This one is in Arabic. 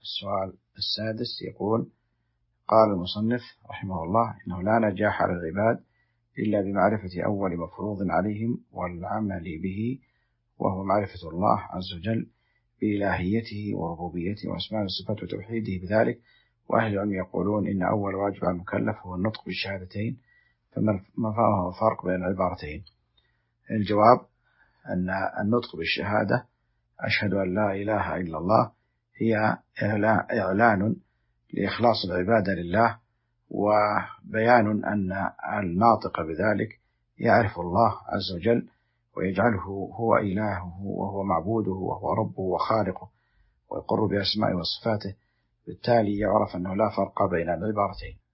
السؤال السادس يقول: قال المصنف رحمه الله: إنه لا نجاح للعباد إلا بمعرفة أول مفروض عليهم والعمل به، وهو معرفة الله عز وجل بإلهيته وربوبيته وأسماء الصفات وتوحيده بذلك. وأهل العلم يقولون إن أول واجب على المكلف هو النطق بالشهادتين، فما هو الفرق بين العبارتين؟ الجواب أن النطق بالشهادة أشهد أن لا إله إلا الله هي إعلان لإخلاص العبادة لله، وبيان أن الناطق بذلك يعرف الله عز وجل ويجعله هو إلهه وهو معبوده وهو ربه وخالقه، ويقر بأسمائه وصفاته. بالتالي يعرف أنه لا فرق بين العبارتين.